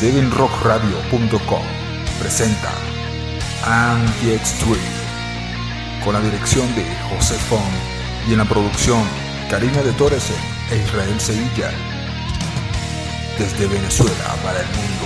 7rockradio.com presenta Anti-Extreme, con la dirección de José Font y en la producción Karina de Torres e Israel Sevilla, desde Venezuela para el mundo.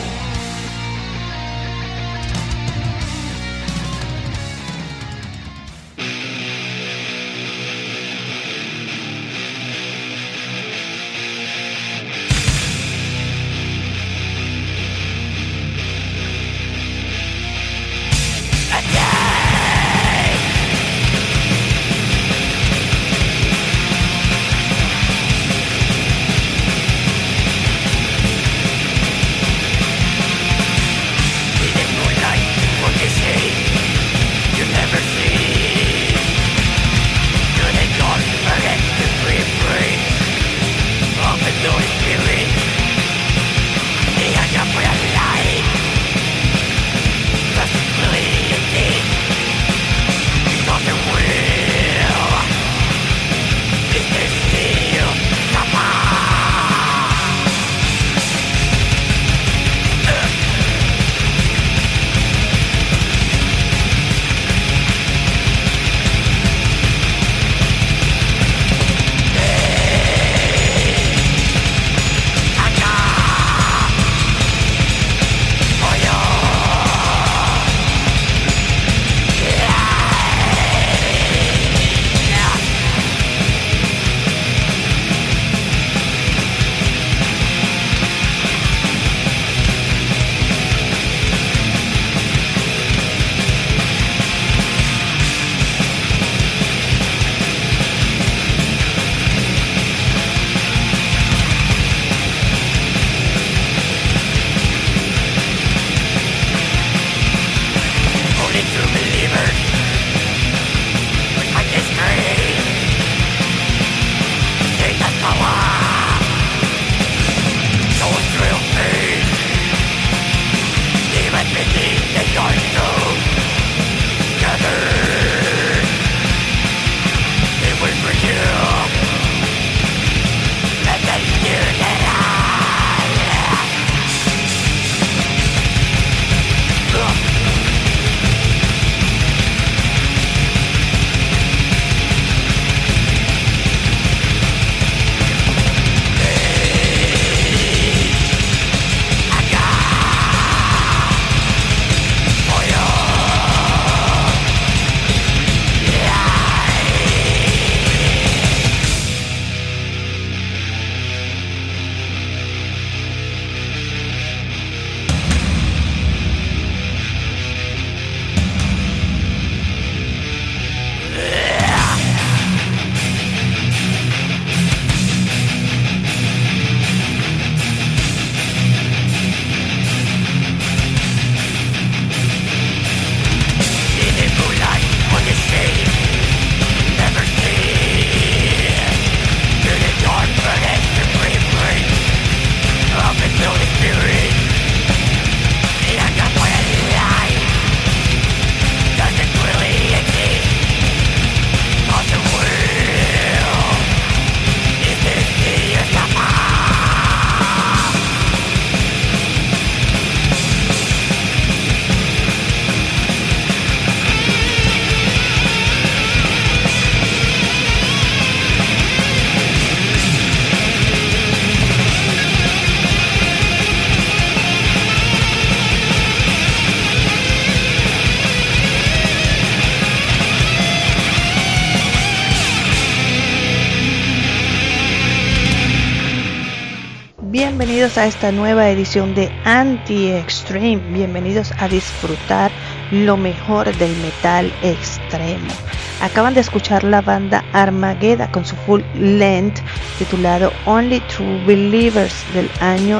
Bienvenidos a esta nueva edición de Anti-Extreme. Bienvenidos a disfrutar lo mejor del metal extremo. Acaban de escuchar la banda Armageddon con su full length titulado Only True Believers del año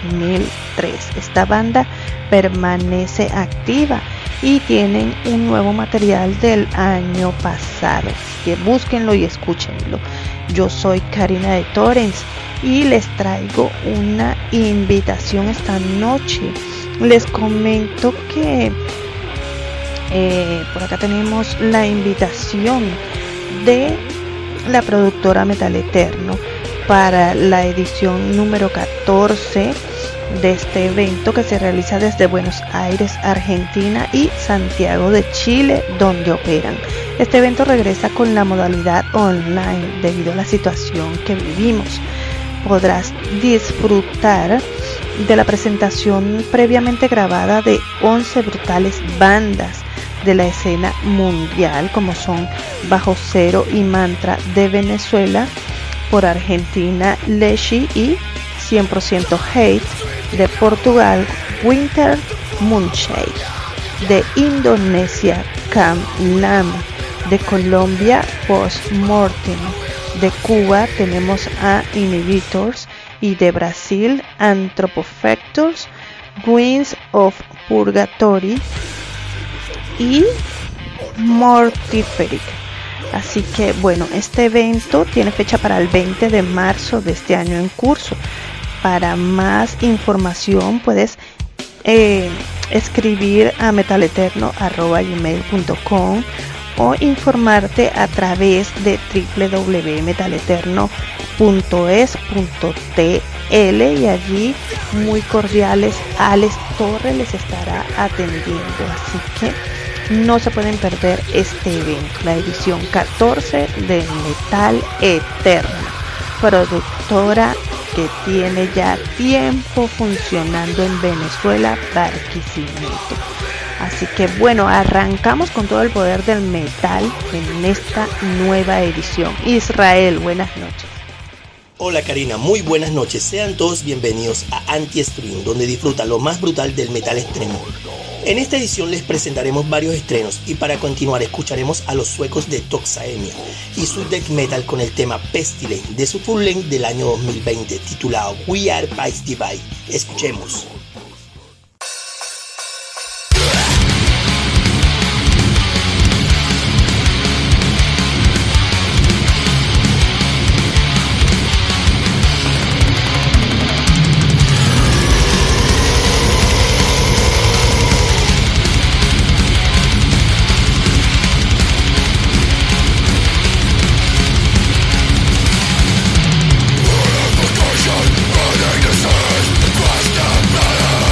2003. Esta banda permanece activa y tienen un nuevo material del año pasado, así que búsquenlo y escúchenlo. Yo soy Karina de Torres y les traigo una invitación esta noche. Les comento que por acá tenemos la invitación de la productora Metal Eterno para la edición número 14 de este evento que se realiza desde Buenos Aires, Argentina y Santiago de Chile, donde operan. Este evento regresa con la modalidad online debido a la situación que vivimos. Podrás disfrutar de la presentación previamente grabada de 11 brutales bandas de la escena mundial, como son Bajo Cero y Mantra de Venezuela, por Argentina Leshi y 100% Hate de Portugal, Winter Moonshade de Indonesia, Cam Lam de Colombia, Post Mortem de Cuba, tenemos a Inhibitors, y de Brasil, Anthropofactors, Winds of Purgatory y Mortiferic. Así que bueno, este evento tiene fecha para el 20 de marzo de este año en curso. Para más información puedes escribir a metaleterno@gmail.com o informarte a través de www.metaleterno.es.tl, y allí muy cordiales Alex Torres les estará atendiendo. Así que no se pueden perder este evento, la edición 14 de Metal Eterno, productora que tiene ya tiempo funcionando en Venezuela, Barquisimeto. Así que bueno, arrancamos con todo el poder del metal en esta nueva edición. Israel, buenas noches. Hola Karina, muy buenas noches. Sean todos bienvenidos a Anti-Stream, donde disfruta lo más brutal del metal extremo. En esta edición les presentaremos varios estrenos y para continuar escucharemos a los suecos de Toxaemia y su death metal con el tema Pestilence de su full length del año 2020 titulado We Are Vice Divide. Escuchemos. Burning the sun, across the battle.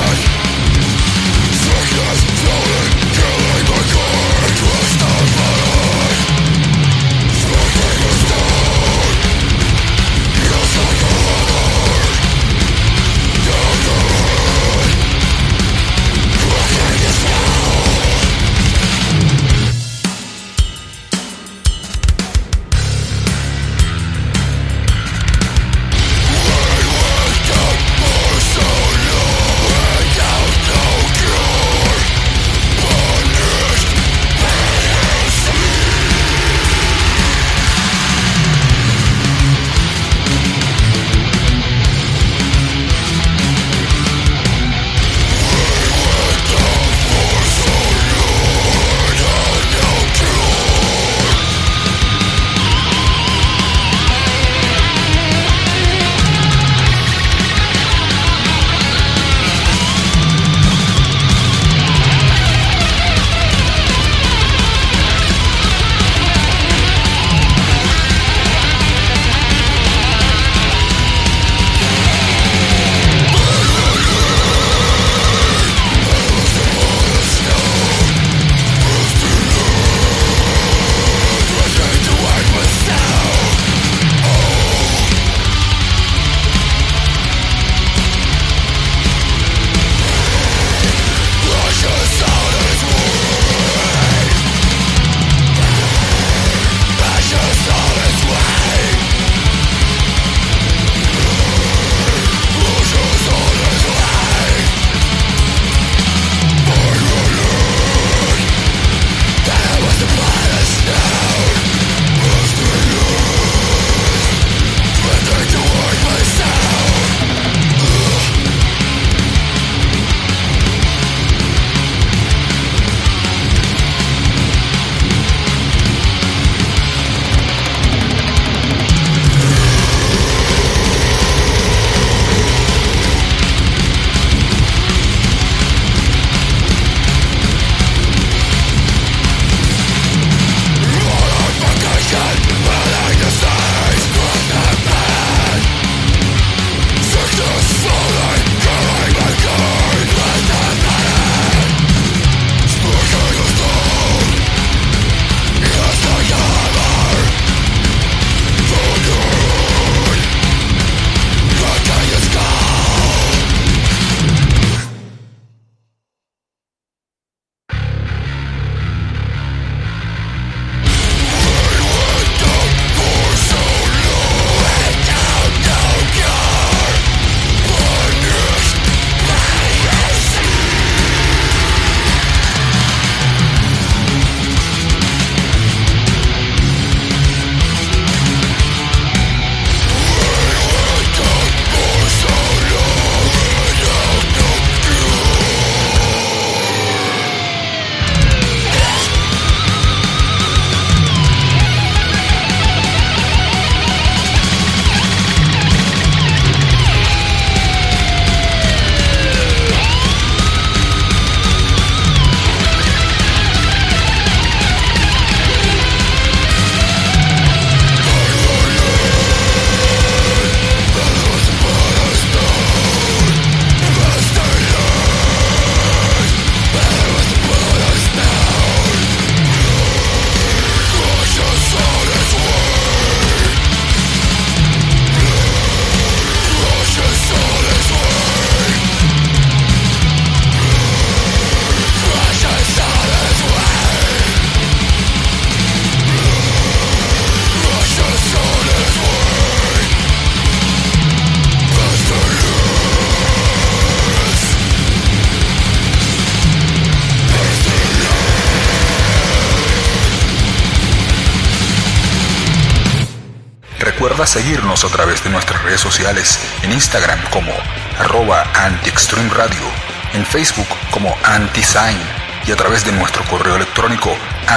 Recuerda seguirnos a través de nuestras redes sociales, en Instagram como @antiextremeradio, en Facebook como antisign y a través de nuestro correo electrónico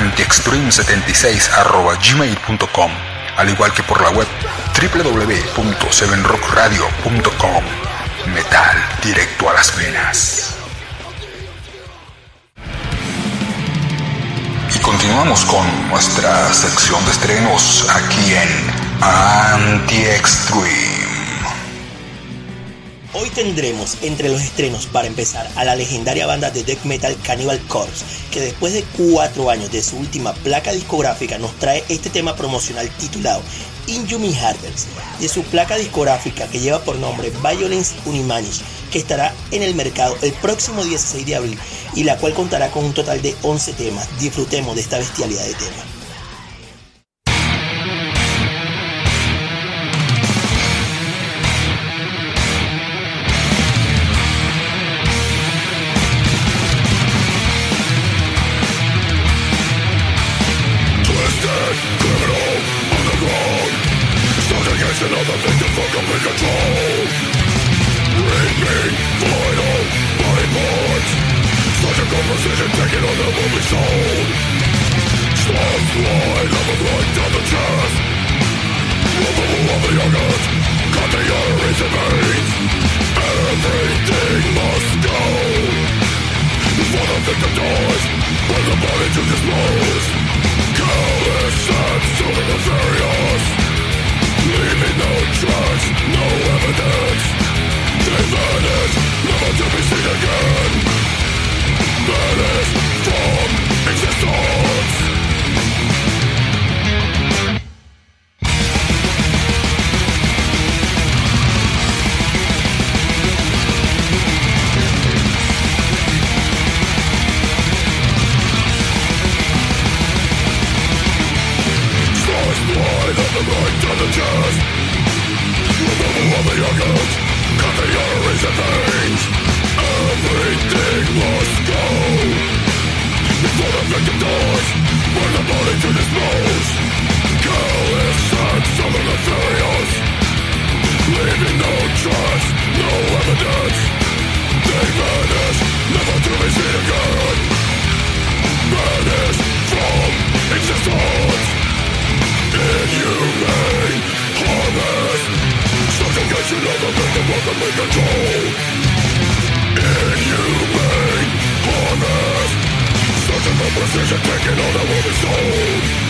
antiextreme76@gmail.com, al igual que por la web www.7rockradio.com. Metal directo a las venas. Y continuamos con nuestra sección de estrenos aquí en Anti-Extreme. Hoy tendremos entre los estrenos, para empezar, a la legendaria banda de death metal Cannibal Corpse, que después de 4 años de su última placa discográfica nos trae este tema promocional titulado Inhuman Harvest, de su placa discográfica que lleva por nombre Violence Unimanish, que estará en el mercado el próximo 16 de abril y la cual contará con un total de 11 temas. Disfrutemos de esta bestialidad de tema. Another victim for complete control. Reaping final body parts. Surgical precision taken on the movie soul. Storms line of a blood down the chest. Removal of the organs. Cut the arteries and veins. Everything must go before the victim dies. When the body to dispose. Callous and super nefarious. Leaving no trace, no evidence. They vanish, never to be seen again. Vanish from existence. Slice blind on the right to the chest. Removal of the organs. Cut the arteries and veins. Everything must go before the victim dies. Burn the body to dispose. Callous and super nefarious. Leaving no trace, no evidence. They vanish, never to be seen again. Vanish from existence. Inhumane harvest. Subjugation of the victim for complete control. Inhumane harvest. Surgical precision taken on the woman's soul.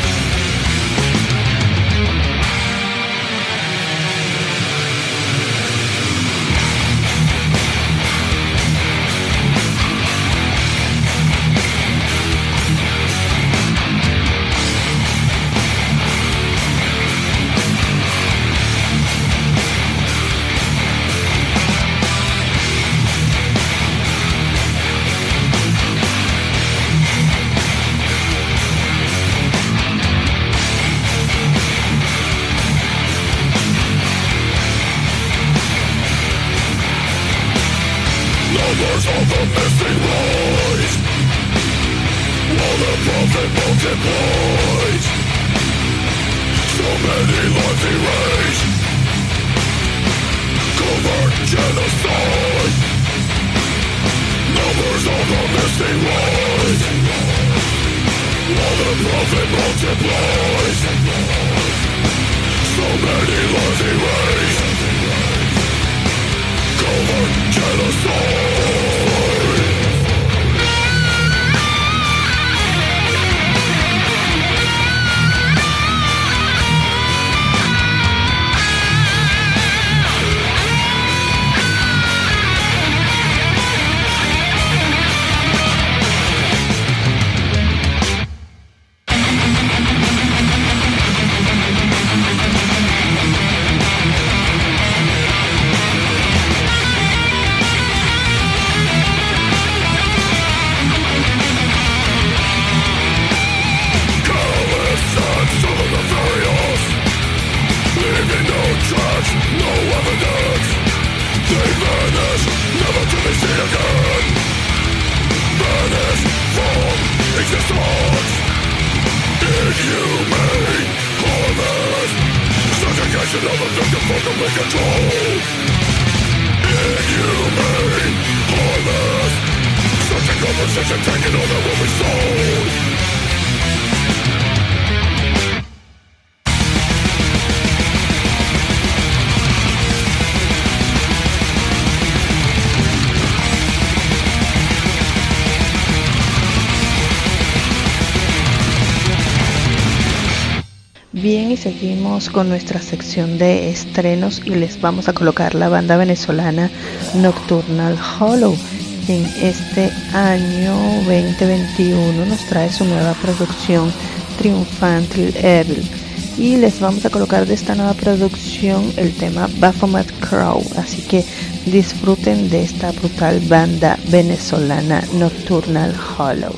Numbers of the missing rise. While the prophet multiplies. So many lives erased. Covert genocide. Numbers of the missing rise. While the prophet multiplies. So many lives erased. Covert genocide. composition taking all that will be sold. Bien, y seguimos con nuestra sección de estrenos y les vamos a colocar la banda venezolana Nocturnal Hollow. En este año 2021 nos trae su nueva producción Triumphantly Evil y les vamos a colocar de esta nueva producción el tema Baphomet Crow, así que disfruten de esta brutal banda venezolana Nocturnal Hollow.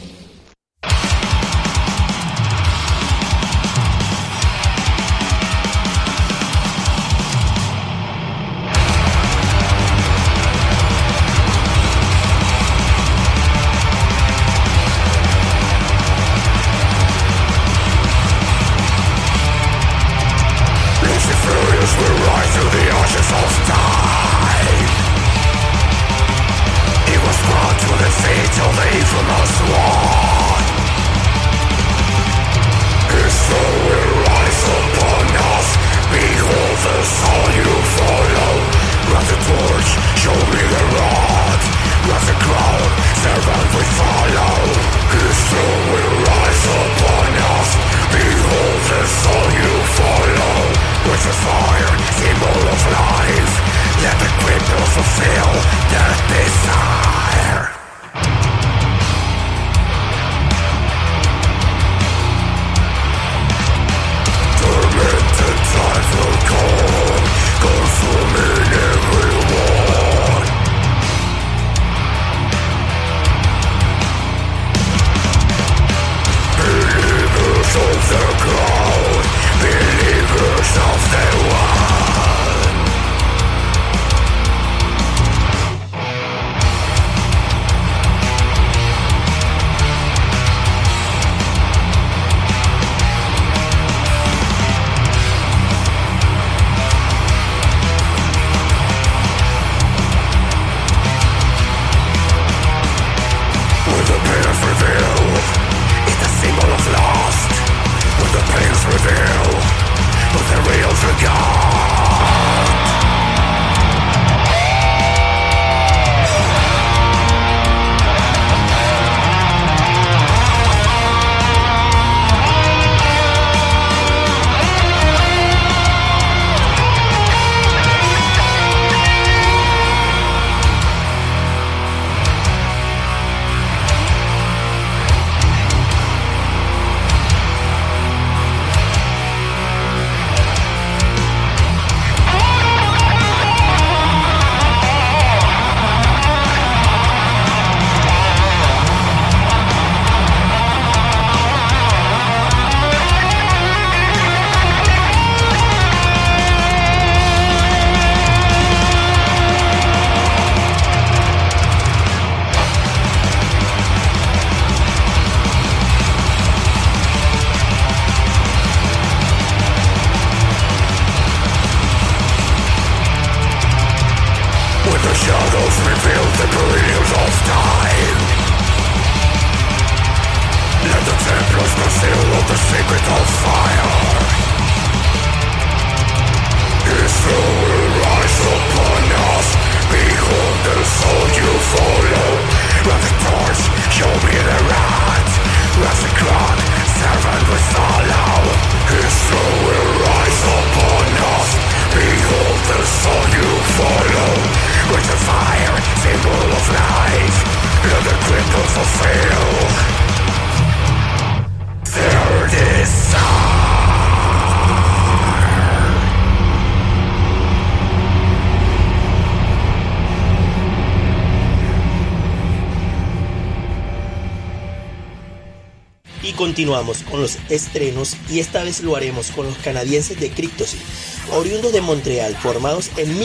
Continuamos con los estrenos y esta vez lo haremos con los canadienses de Cryptosea, oriundos de Montreal, formados en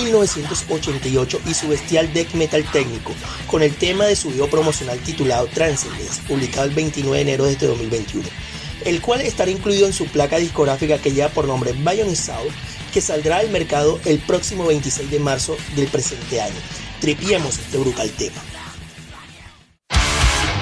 1988 y su bestial death metal técnico, con el tema de su video promocional titulado Transcendence, publicado el 29 de enero de este 2021, el cual estará incluido en su placa discográfica que lleva por nombre Bionic Soul, que saldrá al mercado el próximo 26 de marzo del presente año. Tripiemos este brutal tema.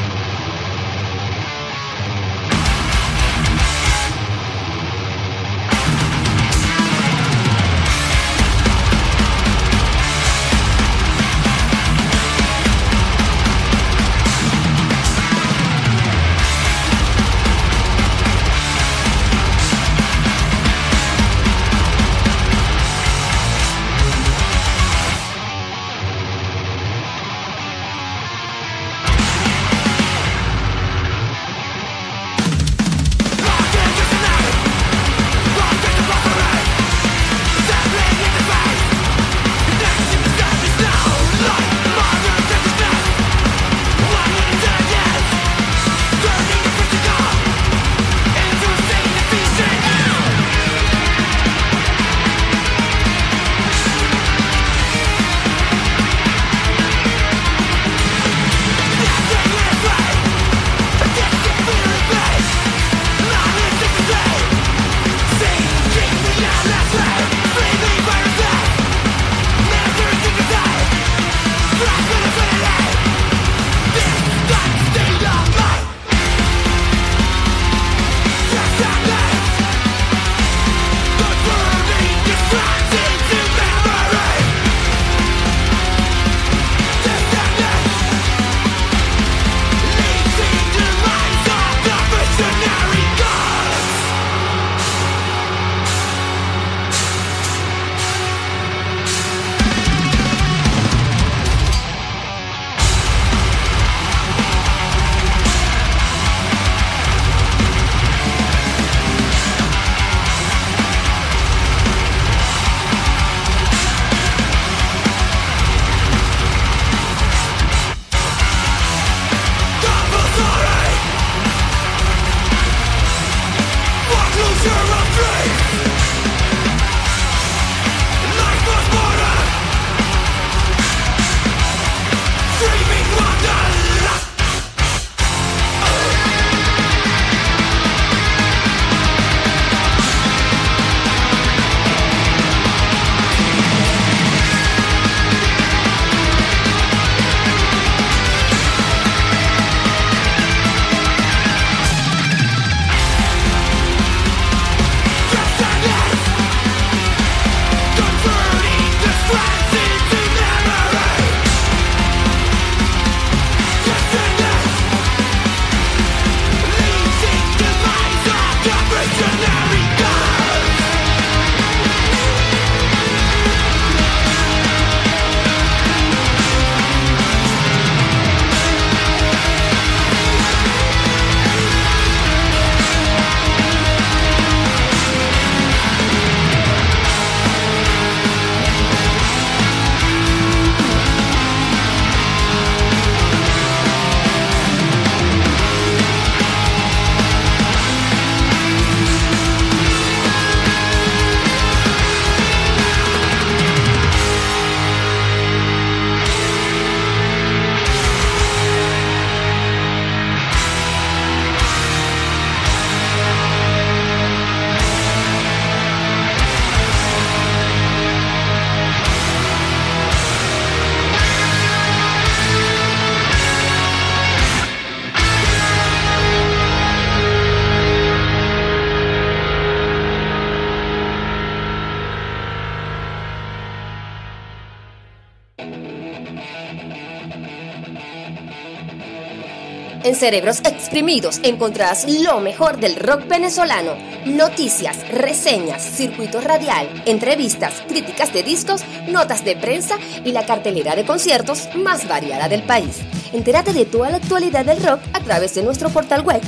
En Cerebros Exprimidos encontrarás lo mejor del rock venezolano, noticias, reseñas, circuito radial, entrevistas, críticas de discos, notas de prensa y la cartelera de conciertos más variada del país. Entérate de toda la actualidad del rock a través de nuestro portal web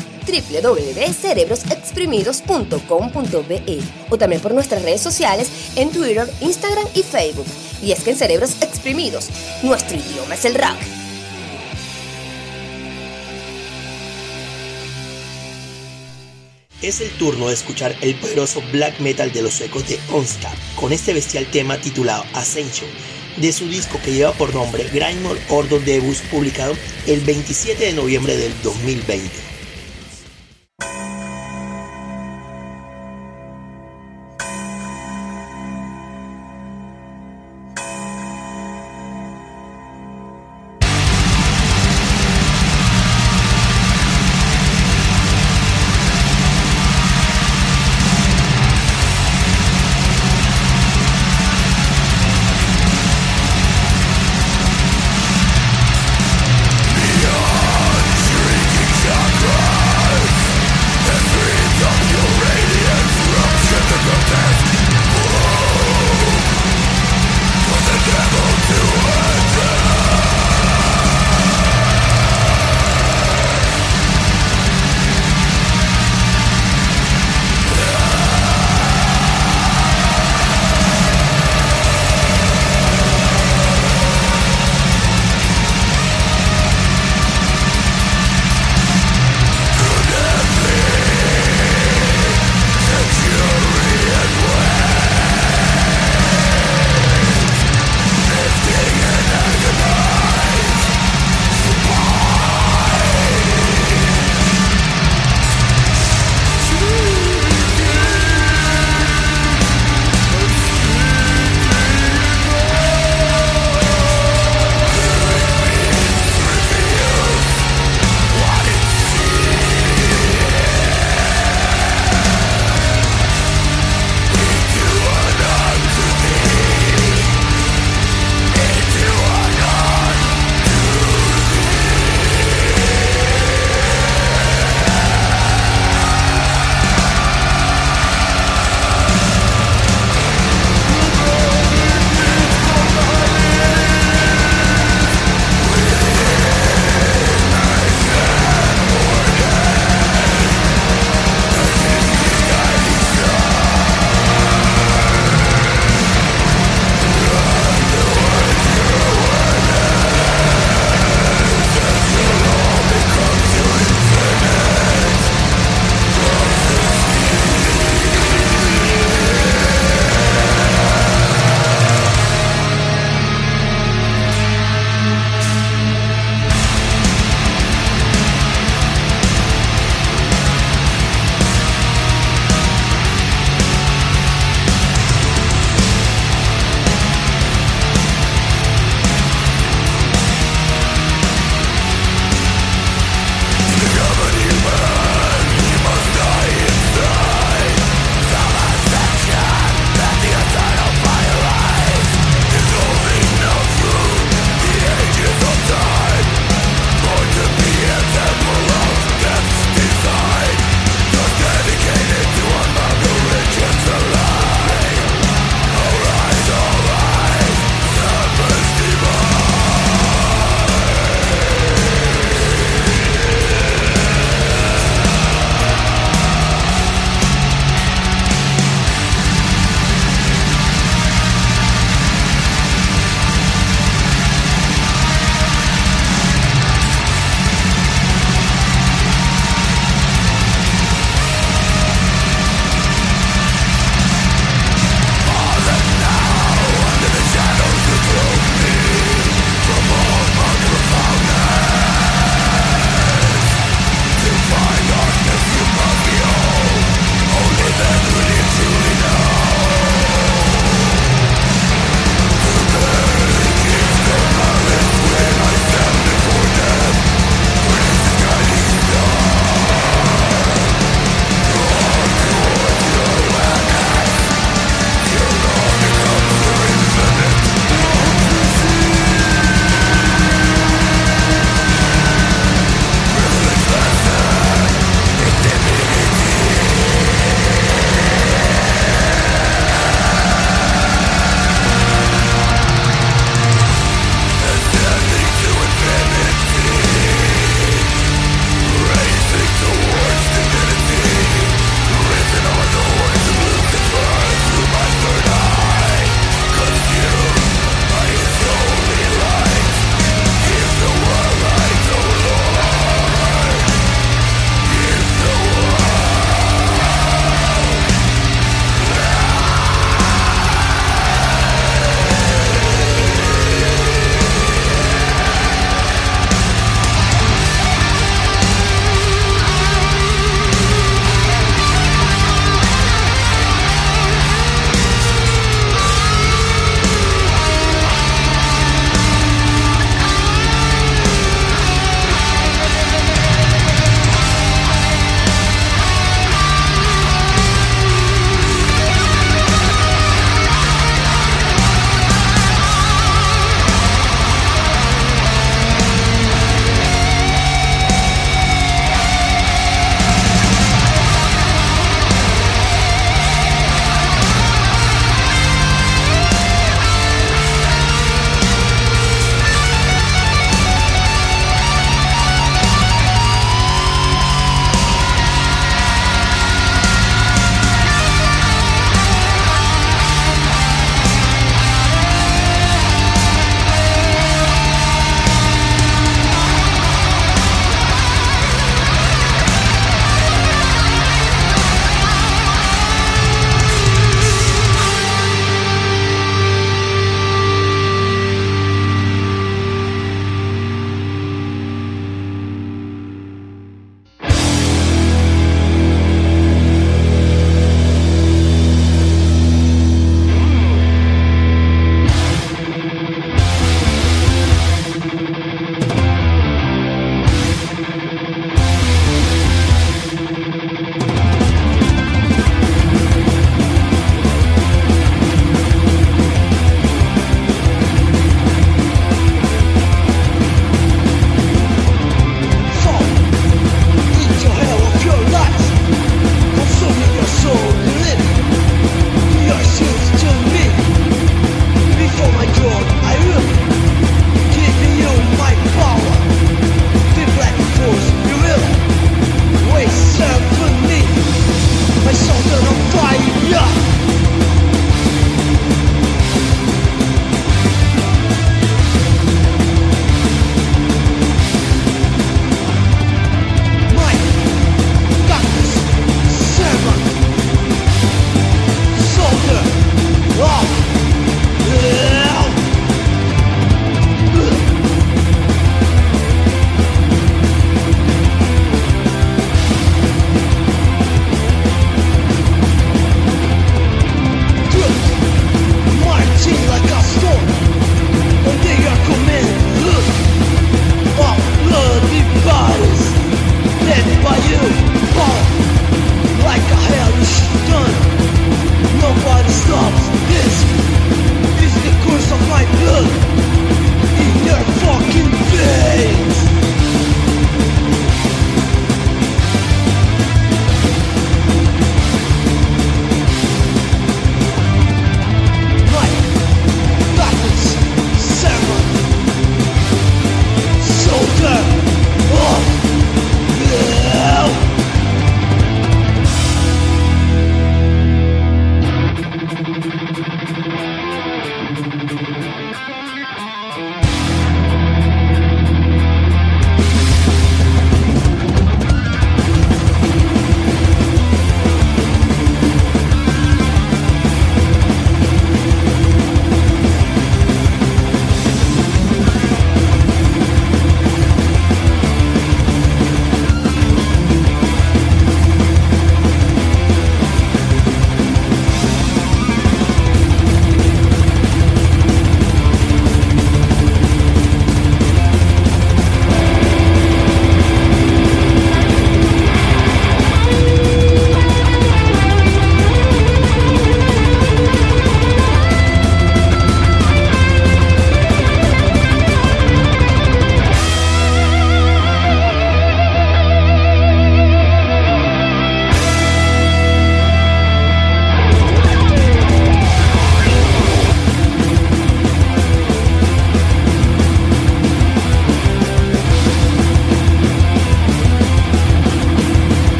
www.cerebrosexprimidos.com.be o también por nuestras redes sociales en Twitter, Instagram y Facebook. Y es que en Cerebros Exprimidos, nuestro idioma es el rock. Es el turno de escuchar el poderoso black metal de los suecos de Onstad, con este bestial tema titulado Ascension, de su disco que lleva por nombre Grindmore Ordo Debus, publicado el 27 de noviembre del 2020. Chakra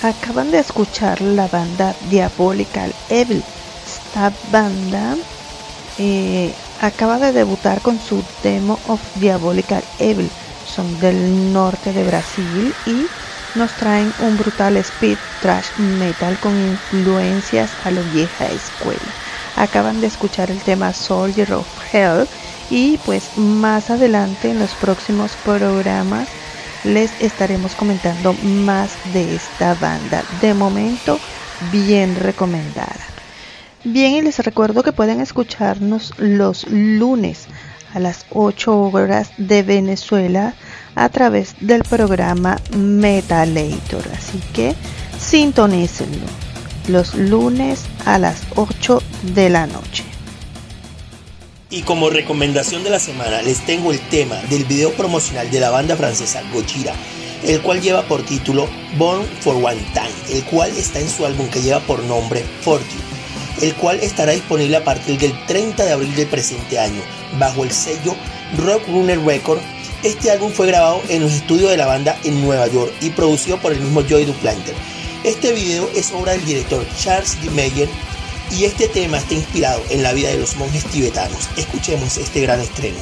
Acaban de escuchar la banda Diabolical Evil. Esta banda acaba de debutar con su Demo of Diabolical Evil. Son del norte de Brasil y nos traen un brutal speed thrash metal con influencias a la vieja escuela. Acaban de escuchar el tema Soldier of Hell y pues más adelante en los próximos programas les estaremos comentando más de esta banda. De momento, bien recomendada. Bien, y les recuerdo que pueden escucharnos los lunes a las 8 horas de Venezuela a través del programa Metalator. Así que sintonícenlo los lunes a las 8 de la noche. Y como recomendación de la semana les tengo el tema del video promocional de la banda francesa Gojira, el cual lleva por título Born for One Time, el cual está en su álbum que lleva por nombre Fortune, el cual estará disponible a partir del 30 de abril del presente año bajo el sello Roadrunner Records. Este álbum fue grabado en los estudios de la banda en Nueva York y producido por el mismo Joey Duplantier. Este video es obra del director Charles D. Meyer y este tema está inspirado en la vida de los monjes tibetanos. Escuchemos este gran estreno.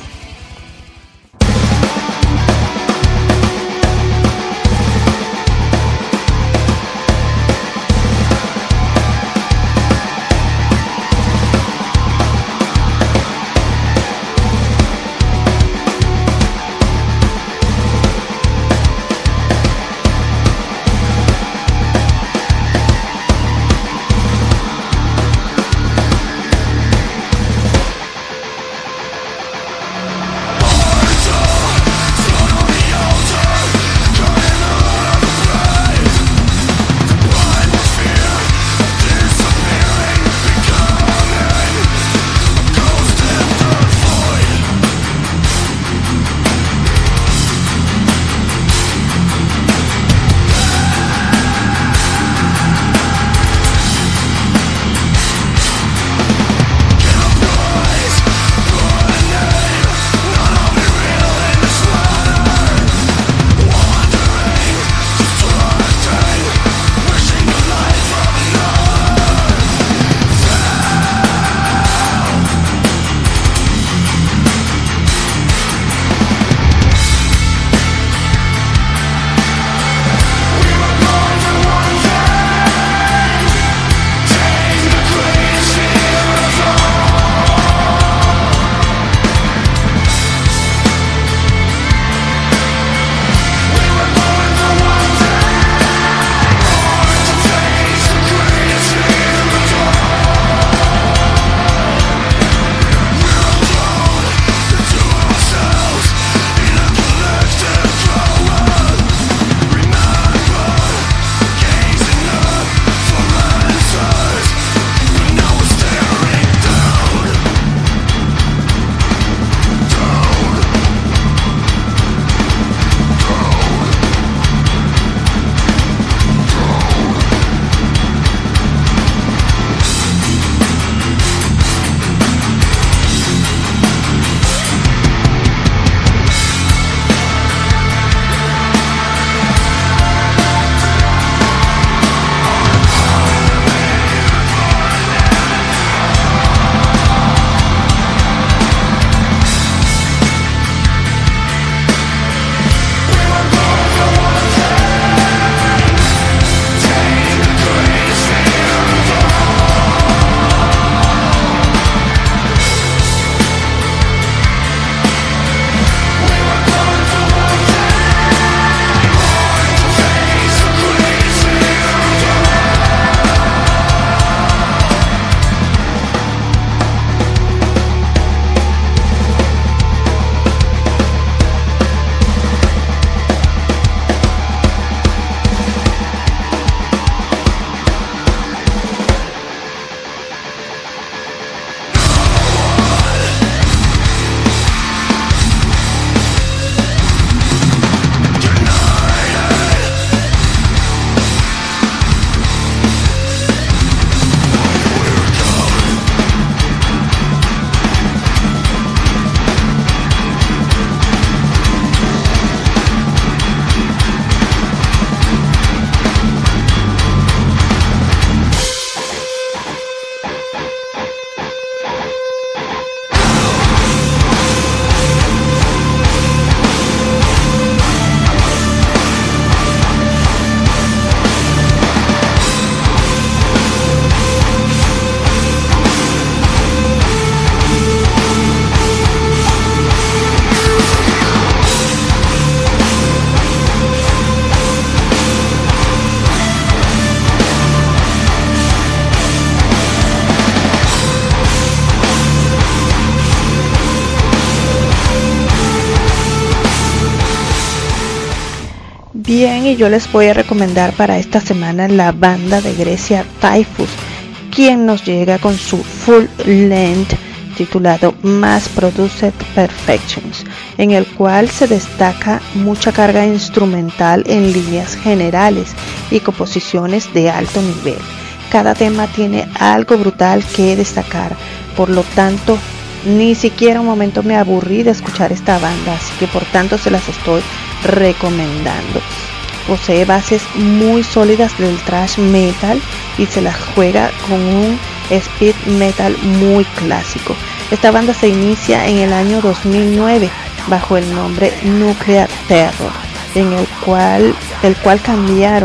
Bien, y yo les voy a recomendar para esta semana la banda de Grecia Typhus, quien nos llega con su full length titulado Mass Produced Perfections, en el cual se destaca mucha carga instrumental en líneas generales y composiciones de alto nivel. Cada tema tiene algo brutal que destacar, por lo tanto ni siquiera un momento me aburrí de escuchar esta banda, así que por tanto se las estoy recomendando. Posee bases muy sólidas del thrash metal y se las juega con un speed metal muy clásico. Esta banda se inicia en el año 2009 bajo el nombre Nuclear Terror, el cual cambiaron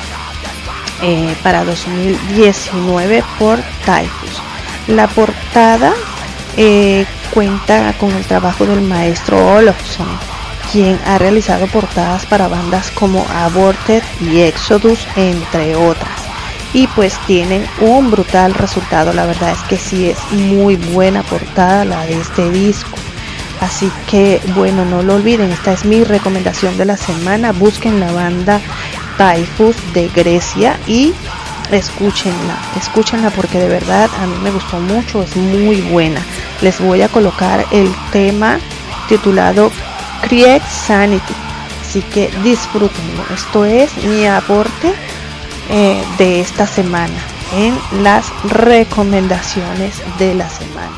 para 2019 por Typhus. La portada cuenta con el trabajo del maestro Olofsson, quien ha realizado portadas para bandas como Aborted y Exodus, entre otras, y pues tienen un brutal resultado. La verdad es que sí es muy buena portada la de este disco, así que bueno, no lo olviden, esta es mi recomendación de la semana. Busquen la banda Typhus de Grecia y escúchenla porque de verdad a mí me gustó mucho, es muy buena. Les voy a colocar el tema titulado Create Sanity, así que disfrútenlo. Esto es mi aporte de esta semana en las recomendaciones de la semana.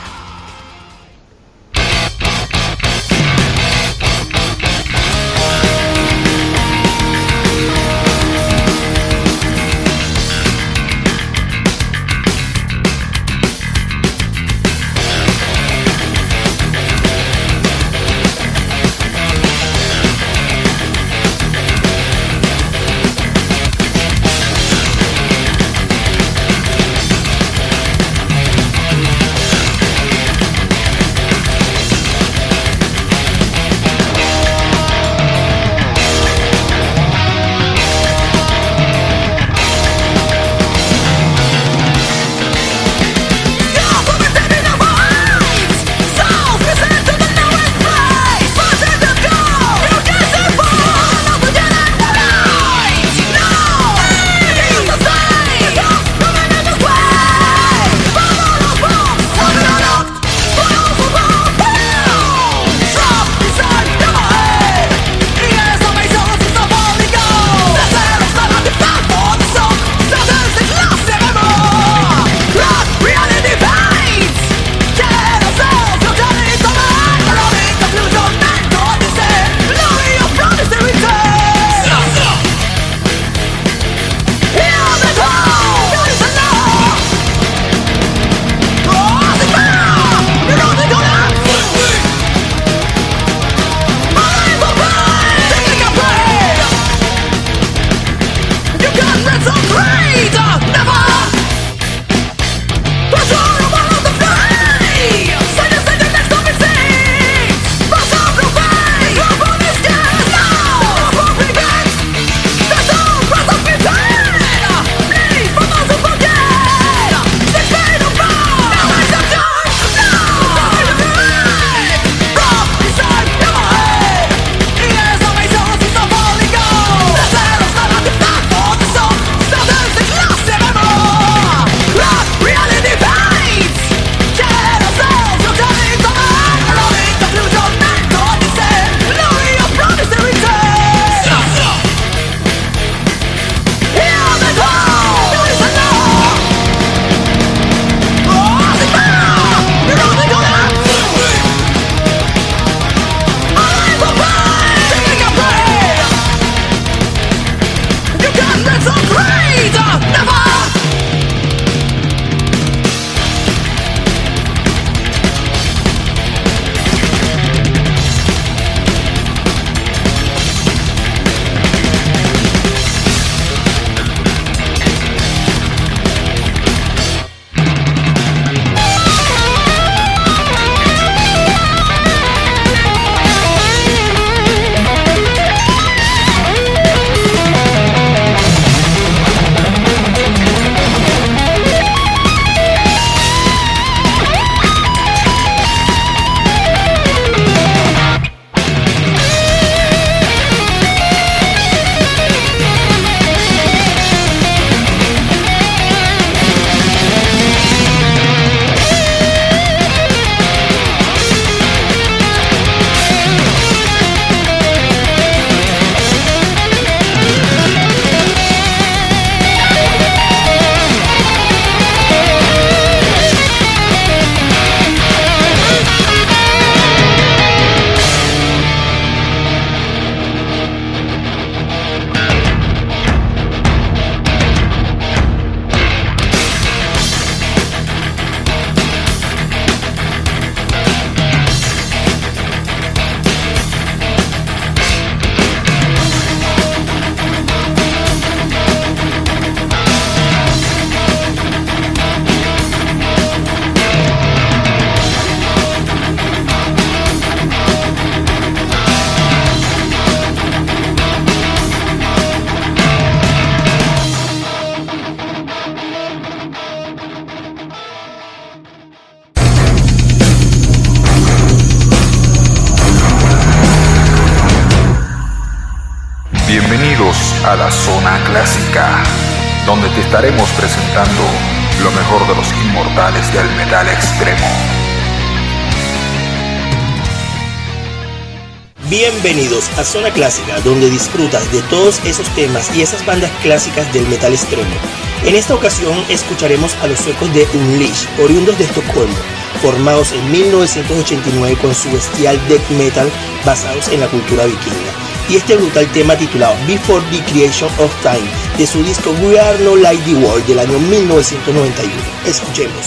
Bienvenidos a la Zona Clásica, donde te estaremos presentando lo mejor de los inmortales del metal extremo. Bienvenidos a Zona Clásica, donde disfrutas de todos esos temas y esas bandas clásicas del metal extremo. En esta ocasión escucharemos a los suecos de Unleashed, oriundos de Estocolmo, formados en 1989 con su bestial death metal basados en la cultura vikinga. Y este brutal tema titulado Before the Creation of Time, de su disco We Are Not Like the World del año 1991. Escuchemos.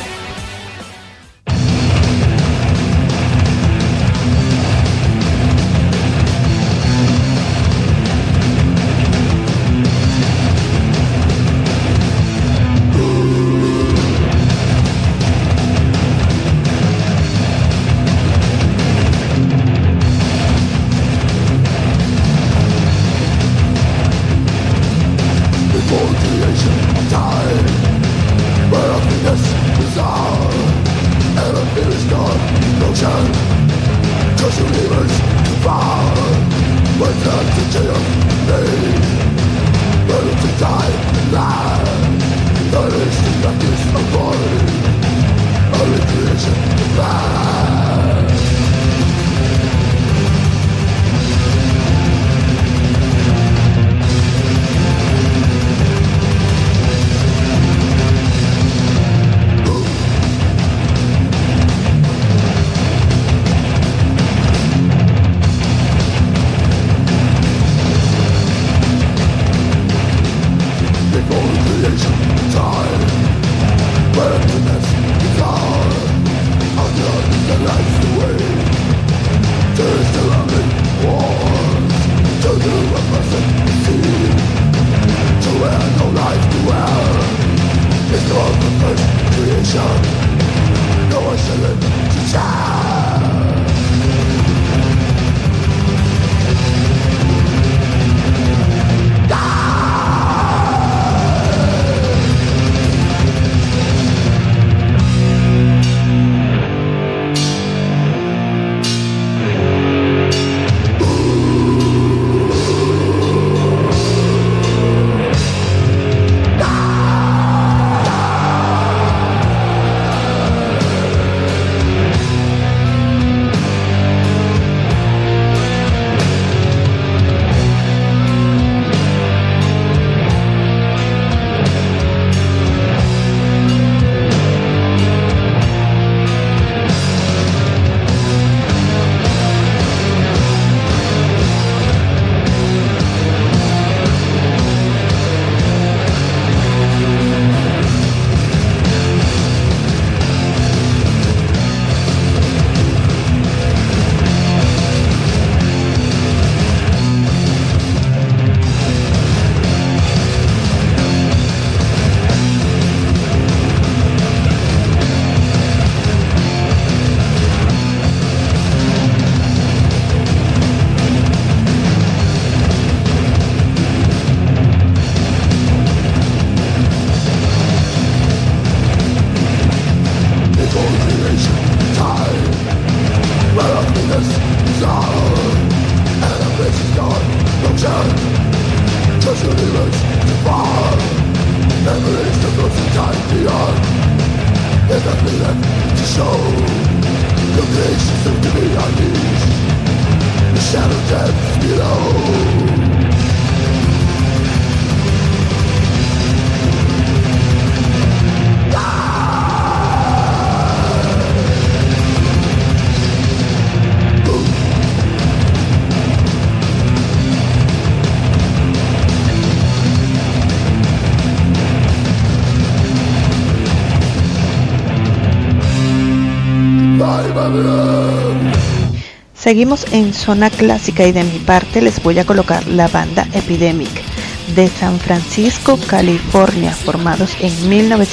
Seguimos en Zona Clásica y de mi parte les voy a colocar la banda Epidemic de San Francisco, California, formados en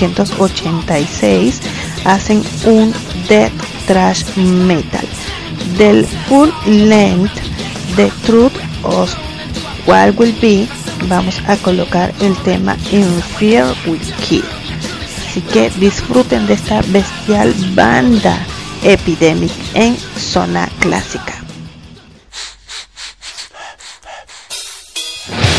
1986, hacen un death thrash metal. Del full length The Truth of What Will Be vamos a colocar el tema In Fear We Kill. Así que disfruten de esta bestial banda Epidemic en Zona Clásica.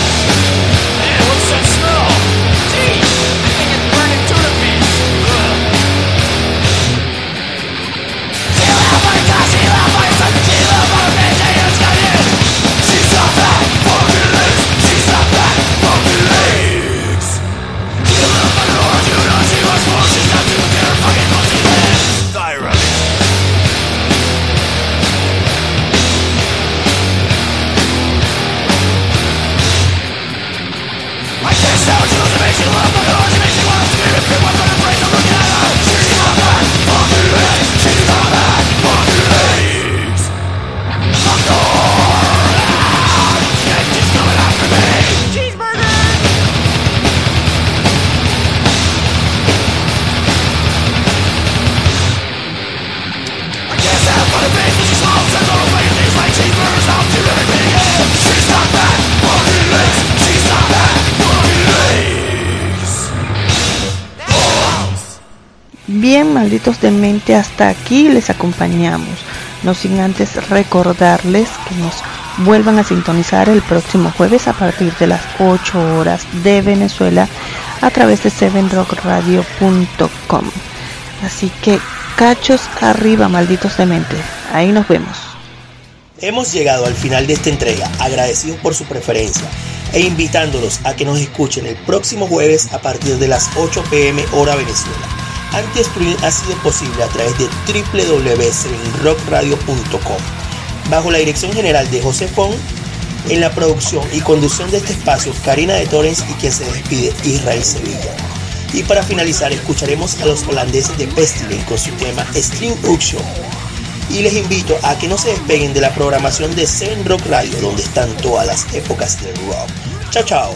Bien, malditos de mente, hasta aquí les acompañamos. No sin antes recordarles que nos vuelvan a sintonizar el próximo jueves a partir de las 8 horas de Venezuela a través de 7rockradio.com. Así que cachos arriba, malditos de mente. Ahí nos vemos. Hemos llegado al final de esta entrega, agradecidos por su preferencia e invitándolos a que nos escuchen el próximo jueves a partir de las 8 p.m. hora Venezuela. Anti-Stream ha sido posible a través de www.7rockradio.com, bajo la dirección general de José Fon, en la producción y conducción de este espacio, Karina de Torrens, y quien se despide, Israel Sevilla. Y para finalizar, escucharemos a los holandeses de Pestilence con su tema Stream Auction. Y les invito a que no se despeguen de la programación de 7 Rock Radio, donde están todas las épocas del rock. Chao, chao.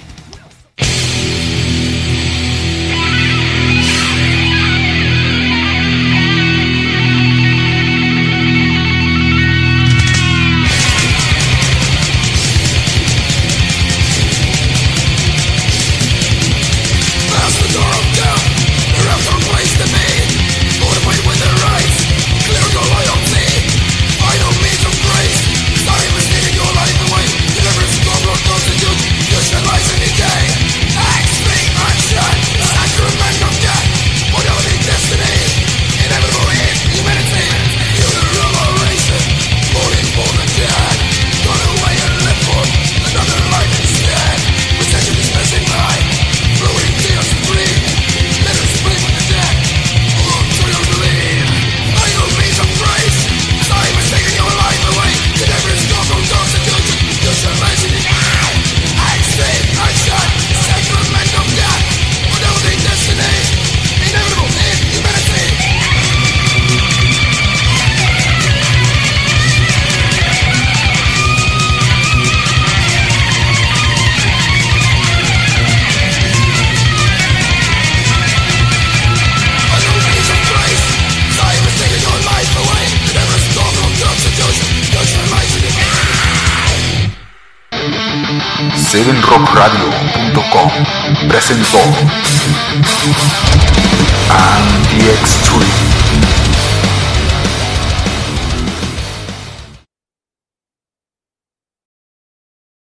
SevenRockRadio.com presentó Anti-Extreme.